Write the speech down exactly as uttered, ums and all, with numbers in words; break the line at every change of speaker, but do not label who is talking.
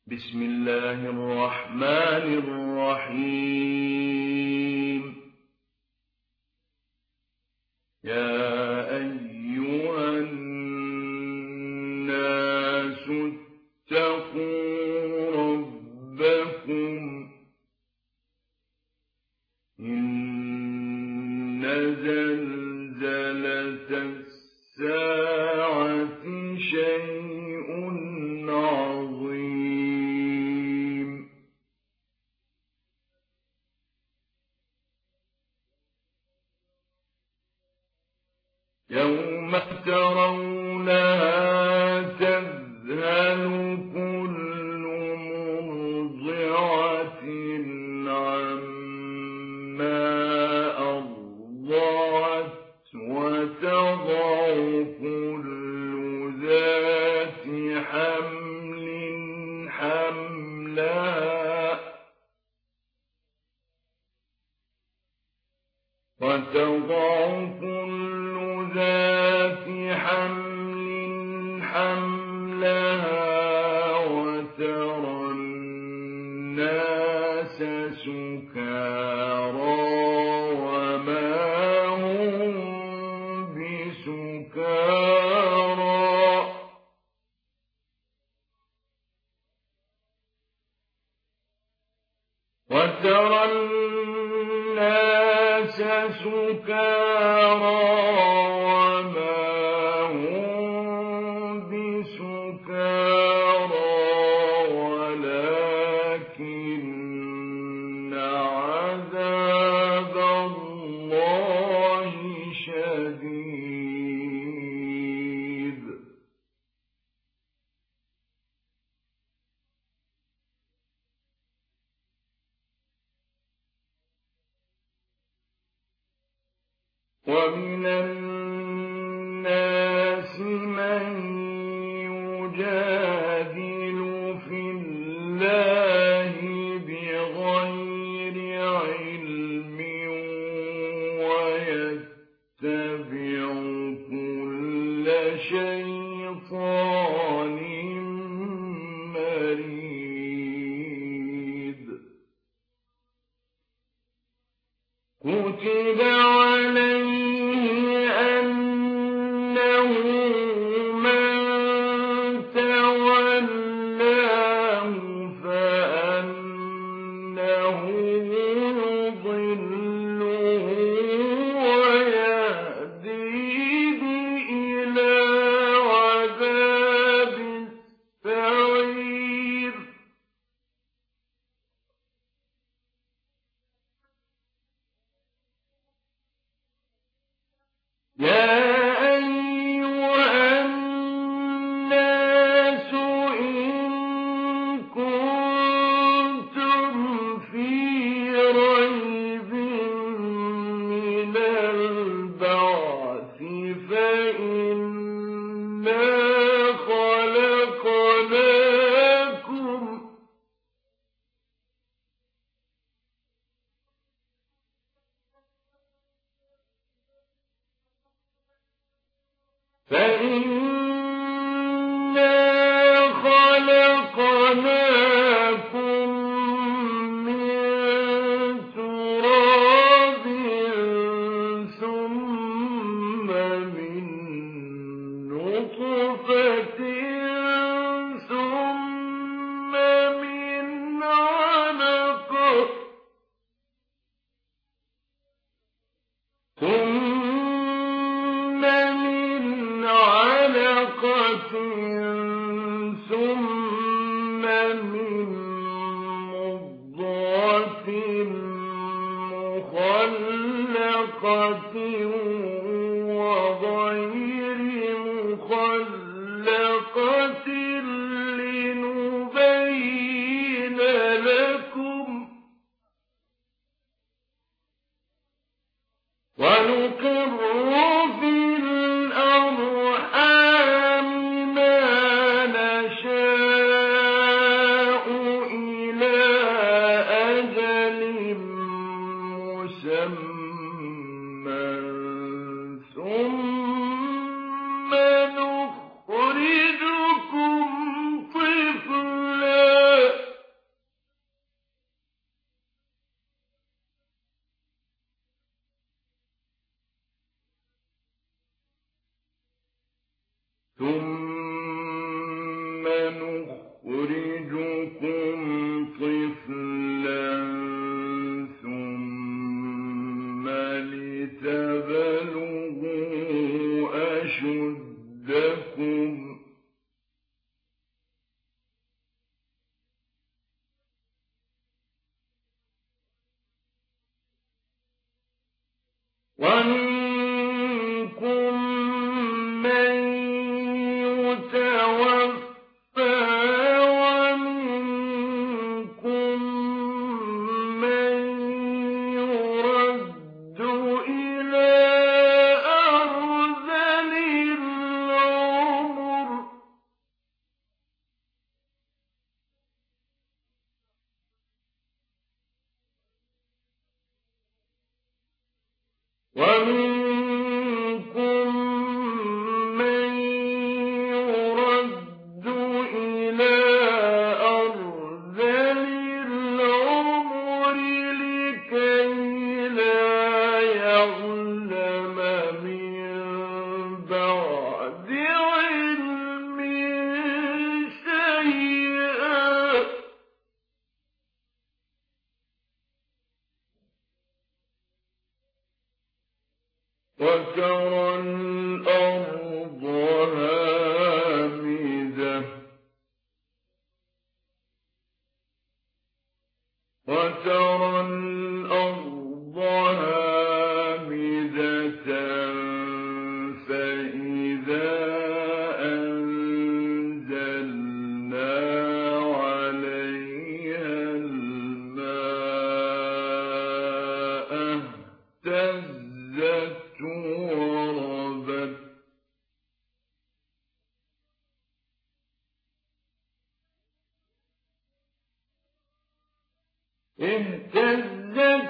بسم الله الرحمن الرحيم. يا أيها الناس اتقوا ربكم إن زلزلة الساعة شيء عظيم. يوم ترونها تذهل كل مرضعة عما أرضعت وتضع كل ذات حمل حملها وتضع كل ذات حمل حملها وترى الناس سكارى وما هم بسكارى وترى الناس سكارى وما هم بسكارى ولكن عذاب الله شديد. ومن الناس من يجادل في الله بغير علم ويتبع كل شيطان مريد. كتب عليه أنه من تولاه فأنه يضله ويهديه إلى عذاب السعير. يا أيها الناس إن كنتم في ريب من البعث فإنا خلقناكم فإنا خلقناكم من تراب ثم من نطفة ثم من علقة ثم من علقة ثم من مضغة مخلقة وغير مخلقة لنبين لكم ونقر في الأرحام ما نشاء ثم نخرجكم طفلا ثم لتبلغوا أشدكم ومنكم من يتوفى ومنكم من يرد إلى أرذل العمر ومنكم من يرد إلى أرذل العمر لكي لا يعلم من بعد علم شيئا وترى الأرض هامدة وترى الأرض هامدة فإذا أنزلنا عليها الماء اهتزت وربت اهتزت